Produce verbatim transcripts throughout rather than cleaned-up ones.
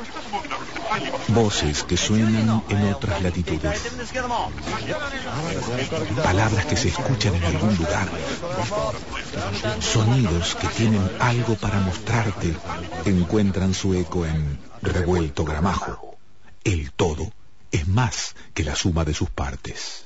Voces que suenan en otras latitudes. Palabras que se escuchan en algún lugar. Sonidos que tienen algo para mostrarte. Encuentran su eco en Revuelto Gramajo. El todo es más que la suma de sus partes.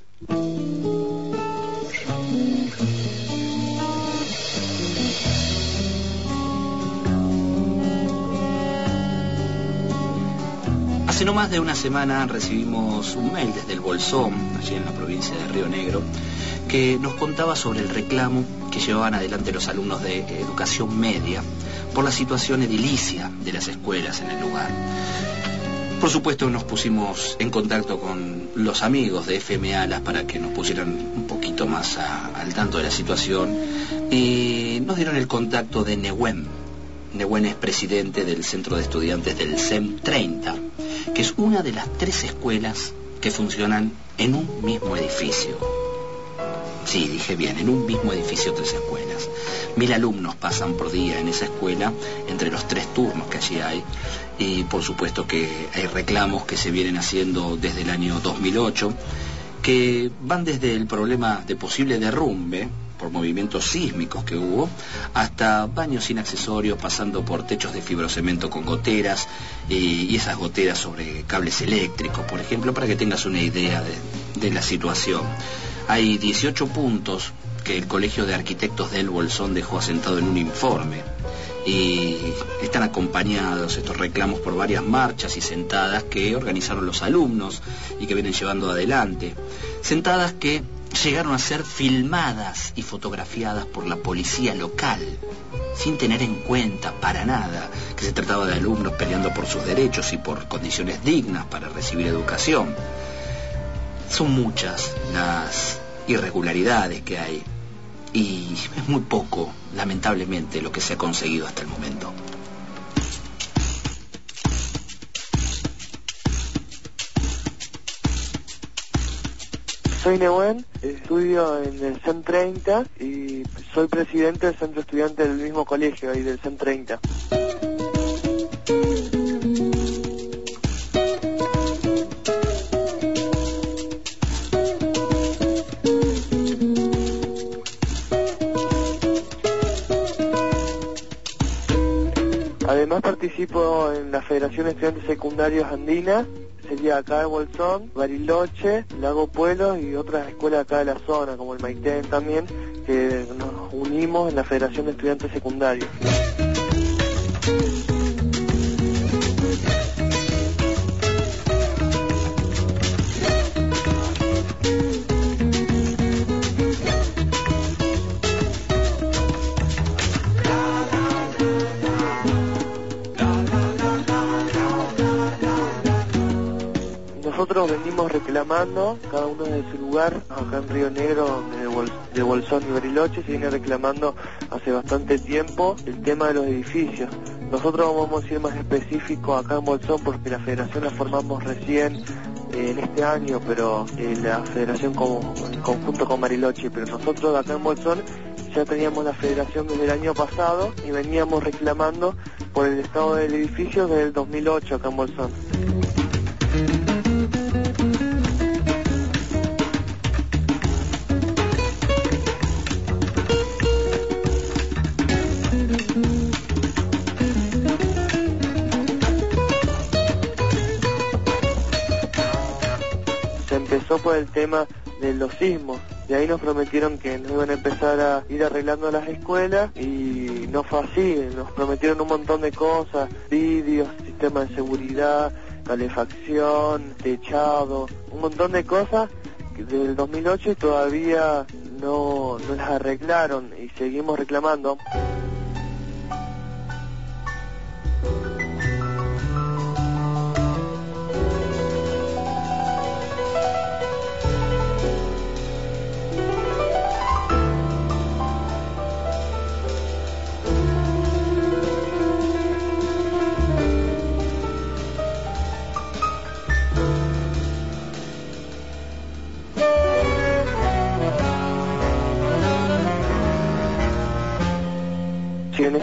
Hace no más de una semana recibimos un mail desde el Bolsón, allí en la provincia de Río Negro, que nos contaba sobre el reclamo que llevaban adelante los alumnos de educación media por la situación edilicia de las escuelas en el lugar. Por supuesto nos pusimos en contacto con los amigos de F M Alas para que nos pusieran un poquito más a, al tanto de la situación, y nos dieron el contacto de Nehuen. Nehuen es presidente del Centro de Estudiantes del C E M treinta, que es una de las tres escuelas que funcionan en un mismo edificio. Sí, dije bien, en un mismo edificio tres escuelas. Mil alumnos pasan por día en esa escuela, entre los tres turnos que allí hay, y por supuesto que hay reclamos que se vienen haciendo desde el año dos mil ocho, que van desde el problema de posible derrumbe por movimientos sísmicos que hubo, hasta baños sin accesorios, pasando por techos de fibrocemento con goteras, y, y esas goteras sobre cables eléctricos, por ejemplo, para que tengas una idea de, de la situación. Hay dieciocho puntos que el Colegio de Arquitectos del Bolsón dejó asentado en un informe, y están acompañados estos reclamos por varias marchas y sentadas que organizaron los alumnos y que vienen llevando adelante. Sentadas que llegaron a ser filmadas y fotografiadas por la policía local, sin tener en cuenta para nada que se trataba de alumnos peleando por sus derechos y por condiciones dignas para recibir educación. Son muchas las irregularidades que hay, y es muy poco, lamentablemente, lo que se ha conseguido hasta el momento. Soy Nehuen, estudio en el C E M treinta y soy presidente del centro estudiante del mismo colegio, ahí del C E M treinta. Además participo en la Federación de Estudiantes Secundarios Andinas, sería acá en Bolsón, Bariloche, Lago Puelo y otras escuelas acá de la zona, como el Maitén también, que nos unimos en la Federación de Estudiantes Secundarios. Nosotros venimos reclamando, cada uno de su lugar, acá en Río Negro, de, Bol de Bolsón y Bariloche, se viene reclamando hace bastante tiempo el tema de los edificios. Nosotros vamos a ir más específicos acá en Bolsón porque la federación la formamos recién eh, en este año, pero eh, la federación como, en conjunto con Bariloche, pero nosotros acá en Bolsón ya teníamos la federación desde el año pasado y veníamos reclamando por el estado del edificio desde el dos mil ocho acá en Bolsón. Empezó por el tema de los sismos, de ahí nos prometieron que nos iban a empezar a ir arreglando las escuelas y no fue así, nos prometieron un montón de cosas, vídeos, sistema de seguridad, calefacción, techado, un montón de cosas desde el dos mil ocho y todavía no, no las arreglaron y seguimos reclamando.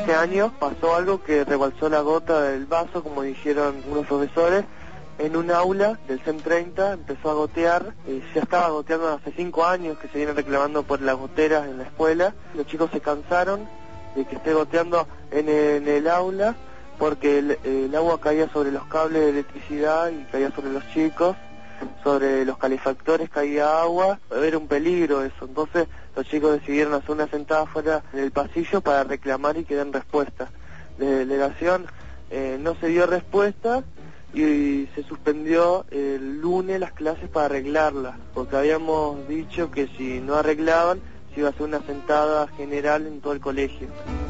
ese año pasó algo que rebalsó la gota del vaso, como dijeron unos profesores. En un aula del C E M treinta empezó a gotear, eh, ya estaba goteando hace cinco años que se viene reclamando por las goteras en la escuela. Los chicos se cansaron de que esté goteando en el, en el aula, porque el, el agua caía sobre los cables de electricidad y caía sobre los chicos, sobre los calefactores caía agua, era un peligro eso. Entonces los chicos decidieron hacer una sentada fuera en el pasillo para reclamar y que den respuesta. De delegación eh, no se dio respuesta y se suspendió el lunes las clases para arreglarlas, porque habíamos dicho que si no arreglaban se iba a hacer una sentada general en todo el colegio.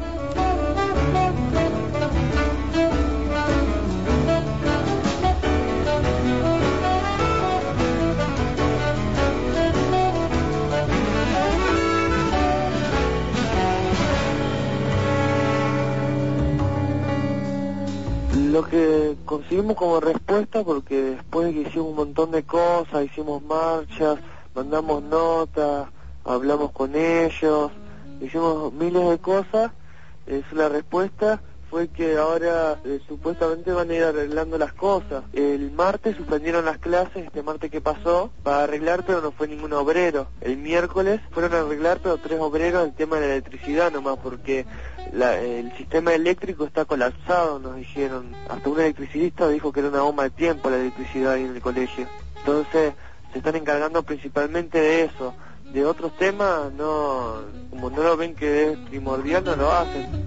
Lo que conseguimos como respuesta, porque después de que hicimos un montón de cosas, hicimos marchas, mandamos notas, hablamos con ellos, hicimos miles de cosas, es la respuesta fue que ahora eh, supuestamente van a ir arreglando las cosas. El martes suspendieron las clases, este martes que pasó, para arreglar, pero no fue ningún obrero. El miércoles fueron a arreglar, pero tres obreros, el tema de la electricidad nomás, porque la, el sistema eléctrico está colapsado, nos dijeron. Hasta un electricista dijo que era una bomba de tiempo la electricidad ahí en el colegio. Entonces se están encargando principalmente de eso. De otros temas, no, como no lo ven que es primordial, no lo hacen.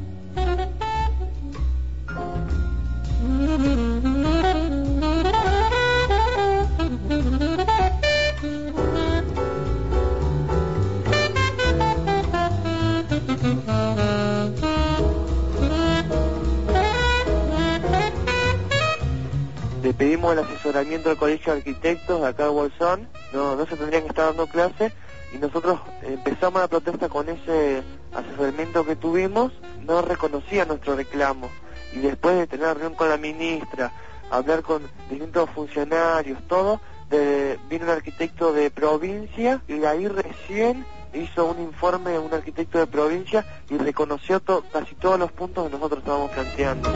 Le pedimos el asesoramiento del Colegio de Arquitectos de acá de Bolsón, no, no se tendrían que estar dando clases, y nosotros empezamos la protesta con ese asesoramiento que tuvimos, no reconocía nuestro reclamo, y después de tener reunión con la ministra, hablar con distintos funcionarios, todo, de, vino un arquitecto de provincia, y ahí recién hizo un informe un arquitecto de provincia y reconoció to, casi todos los puntos que nosotros estábamos planteando.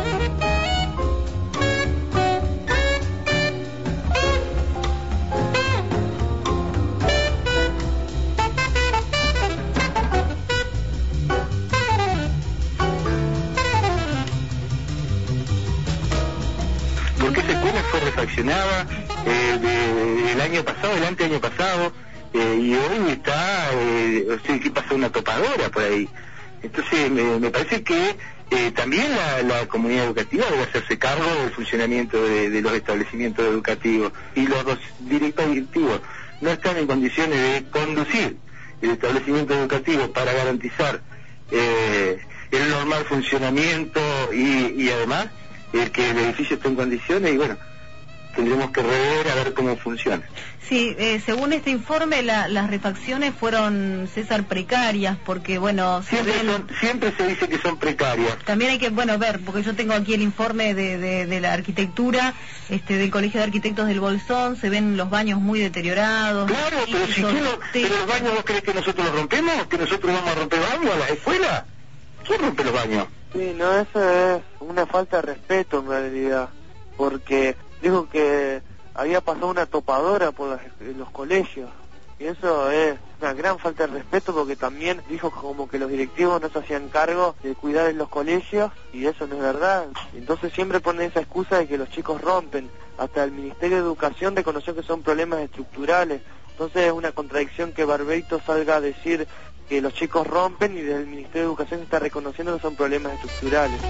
Porque esa escuela fue refaccionada eh, de, el año pasado, el anteaño pasado, eh, y hoy está, eh, o sea, que pasa una topadora por ahí. Entonces me, me parece que eh, también la, la comunidad educativa debe hacerse cargo del funcionamiento de, de los establecimientos educativos, y los dos directores directivos no están en condiciones de conducir el establecimiento educativo para garantizar eh, el normal funcionamiento y, y además el que el edificio esté en condiciones, y bueno, tendremos que rever a ver cómo funciona. Sí, eh, según este informe, la, las refacciones fueron, César, precarias, porque, bueno... Siempre, ven... son, siempre se dice que son precarias. También hay que, bueno, ver, porque yo tengo aquí el informe de, de, de la arquitectura, este, del Colegio de Arquitectos del Bolsón, se ven los baños muy deteriorados. Claro, pero si son... quiero, pero los baños, ¿vos crees que nosotros los rompemos? ¿Que nosotros vamos a romper baños a la escuela? ¿Quién rompe los baños? Sí, no, eso es una falta de respeto en realidad, porque dijo que había pasado una topadora por las, los colegios, y eso es una gran falta de respeto, porque también dijo como que los directivos no se hacían cargo de cuidar en los colegios, y eso no es verdad. Entonces siempre ponen esa excusa de que los chicos rompen. Hasta el Ministerio de Educación reconoció que son problemas estructurales. Entonces es una contradicción que Barbeito salga a decir que los chicos rompen, y desde el Ministerio de Educación se está reconociendo que son problemas estructurales.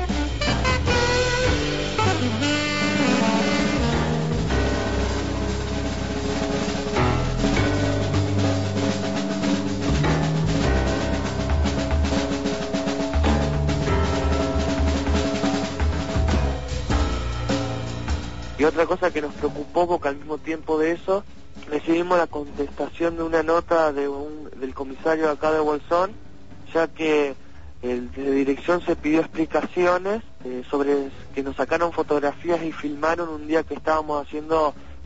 Y otra cosa que nos preocupó, porque al mismo tiempo de eso recibimos la contestación de una nota de un, del comisario de acá de Bolsón, ya que el de dirección se pidió explicaciones eh, sobre que nos sacaron fotografías y filmaron un día que estábamos haciendo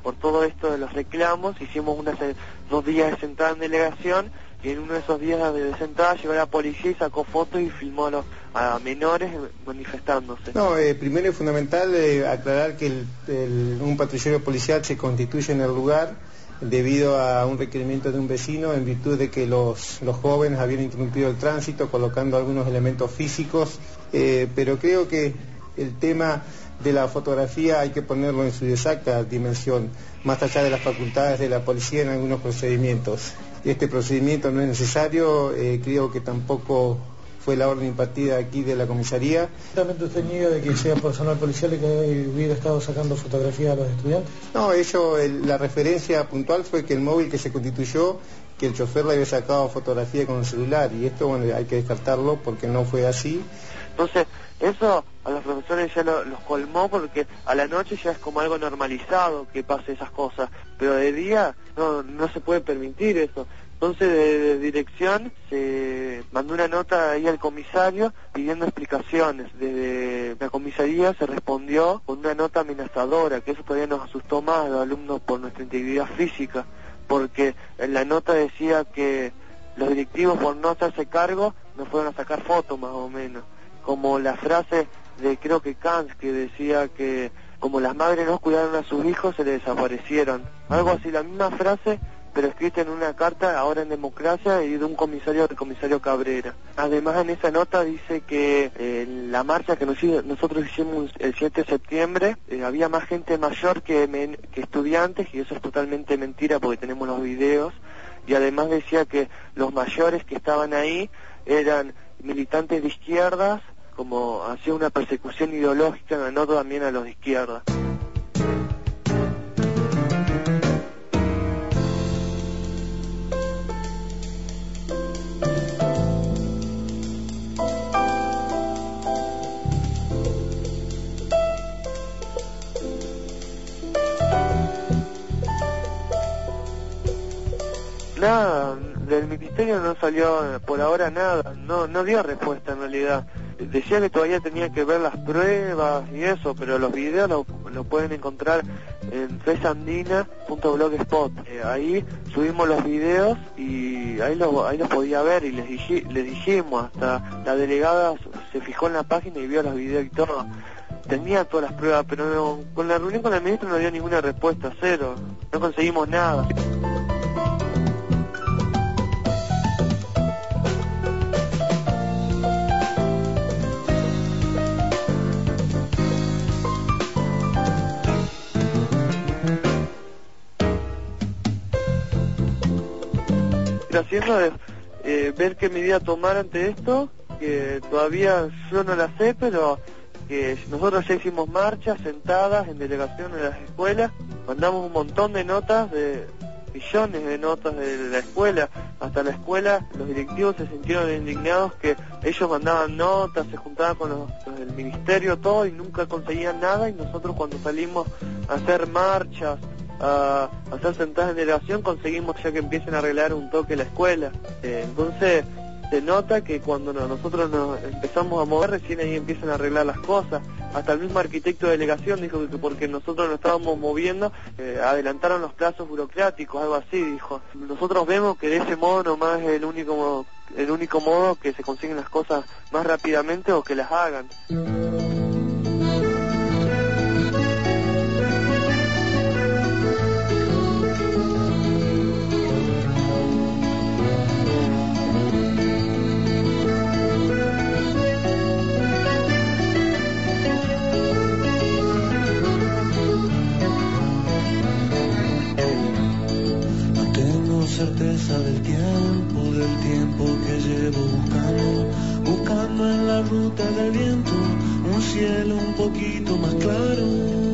por todo esto de los reclamos, hicimos unas dos días de sentada en delegación, y en uno de esos días de sentada llegó la policía y sacó fotos y filmó a, los, a menores manifestándose. No, eh, primero es fundamental eh, aclarar que el, el, un patrullero policial se constituye en el lugar debido a un requerimiento de un vecino en virtud de que los, los jóvenes habían interrumpido el tránsito colocando algunos elementos físicos, eh, pero creo que el tema de la fotografía hay que ponerlo en su exacta dimensión, más allá de las facultades de la policía en algunos procedimientos. Este procedimiento no es necesario, eh, creo que tampoco fue la orden impartida aquí de la comisaría. ¿También usted niega de que sea personal policial y que hubiera estado sacando fotografías a los estudiantes? No, eso, el, la referencia puntual fue que el móvil que se constituyó, que el chofer le había sacado fotografía con el celular, y esto, bueno, hay que descartarlo porque no fue así. Entonces, eso a los profesores ya lo, los colmó, porque a la noche ya es como algo normalizado que pase esas cosas, pero de día no, no se puede permitir eso. Entonces, de, de dirección se mandó una nota ahí al comisario pidiendo explicaciones. Desde la comisaría se respondió con una nota amenazadora, que eso todavía nos asustó más a los alumnos por nuestra integridad física, porque en la nota decía que los directivos, por no hacerse cargo, nos fueron a sacar fotos más o menos. Como la frase de, creo que Kant, que decía que como las madres no cuidaron a sus hijos, se les desaparecieron. Algo así, la misma frase, pero escrita en una carta, ahora en democracia, y de un comisario, el comisario Cabrera. Además, en esa nota dice que eh, la marcha que nos, nosotros hicimos el siete de septiembre, eh, había más gente mayor que, men, que estudiantes, y eso es totalmente mentira porque tenemos los videos. Y además decía que los mayores que estaban ahí eran militantes de izquierdas, como hacía una persecución ideológica, no también a los de izquierda. Nada, del ministerio no salió por ahora nada, no no dio respuesta en realidad. Decía que todavía tenía que ver las pruebas y eso, pero los videos lo, lo pueden encontrar en fesandina punto blogspot. Eh, ahí subimos los videos y ahí los ahí los podía ver, y les, dij, les dijimos, hasta la delegada se fijó en la página y vio los videos y todo. Tenía todas las pruebas, pero no, con la reunión con el ministro no dio ninguna respuesta, cero, no conseguimos nada. Haciendo es eh, ver qué medida tomar ante esto, que todavía yo no la sé, pero que nosotros ya hicimos marchas, sentadas en delegación en las escuelas, mandamos un montón de notas, de millones de notas de la escuela, hasta la escuela los directivos se sintieron indignados que ellos mandaban notas, se juntaban con los, los del ministerio, todo, y nunca conseguían nada, y nosotros cuando salimos a hacer marchas, a hacer sentadas en delegación, conseguimos ya que empiecen a arreglar un toque la escuela. Eh, entonces se nota que cuando no, nosotros nos empezamos a mover, recién ahí empiezan a arreglar las cosas. Hasta el mismo arquitecto de delegación dijo que porque nosotros nos estábamos moviendo, eh, adelantaron los plazos burocráticos, algo así, dijo. Nosotros vemos que de ese modo nomás es el único modo, el único modo que se consiguen las cosas más rápidamente o que las hagan. Certeza del tiempo, del tiempo que llevo buscando, buscando en la ruta del viento un cielo un poquito más claro.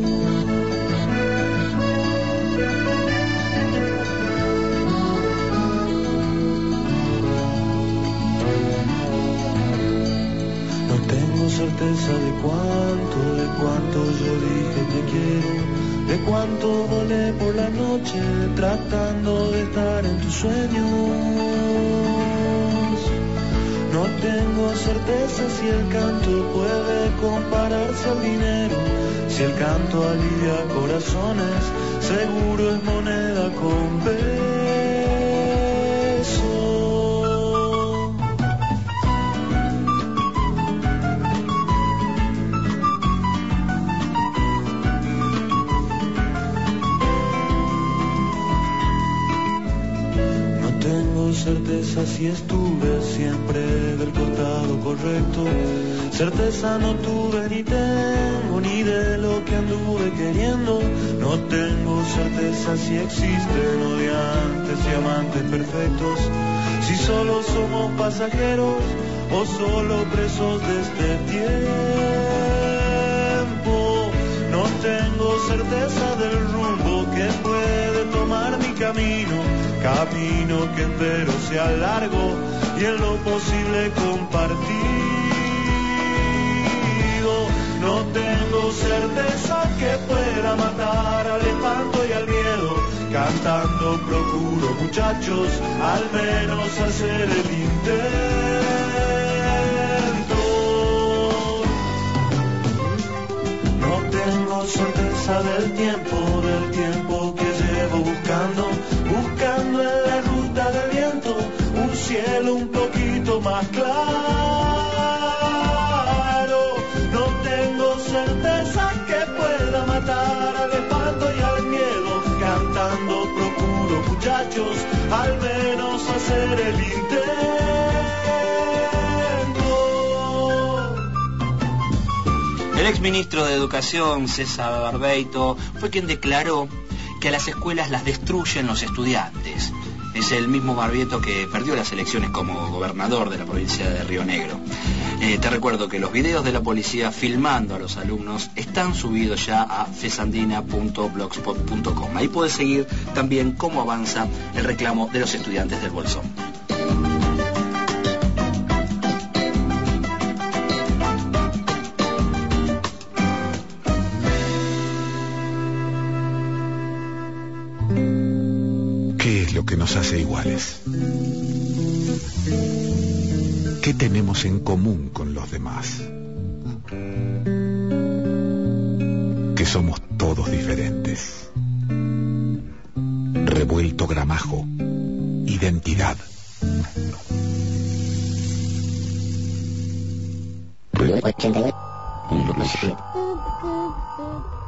No tengo certeza de cuánto, de cuánto yo dije te quiero, de cuánto volé por la noche tratando de estar en tus sueños. No No tengo certeza si el canto puede compararse al dinero. Si el canto alivia corazones, seguro es moneda con peso. Certeza si estuve siempre del costado correcto. Certeza no tuve ni tengo ni de lo que anduve queriendo. No tengo certeza si existen odiantes y amantes perfectos. Si solo somos pasajeros o solo presos de este tiempo. No tengo certeza del rumbo que puede tomar mi camino. Camino que entero sea largo y en lo posible compartido. No tengo certeza que pueda matar al espanto y al miedo. Cantando procuro, muchachos, al menos hacer el intento. No tengo certeza del tiempo, del tiempo que llevo buscando. Buscando en la ruta del viento un cielo un poquito más claro. No tengo certeza que pueda matar al espanto y al miedo. Cantando procuro, muchachos, al menos hacer el intento. El exministro de Educación, César Barbeito, fue quien declaró que a las escuelas las destruyen los estudiantes. Es el mismo Barbeito que perdió las elecciones como gobernador de la provincia de Río Negro. Eh, te recuerdo que los videos de la policía filmando a los alumnos están subidos ya a fesandina punto blogspot punto com. Ahí puedes seguir también cómo avanza el reclamo de los estudiantes del Bolsón. ¿Qué es lo que nos hace iguales? ¿Qué tenemos en común con los demás? Que somos todos diferentes. Revuelto Gramajo. Identidad. ochenta y ocho.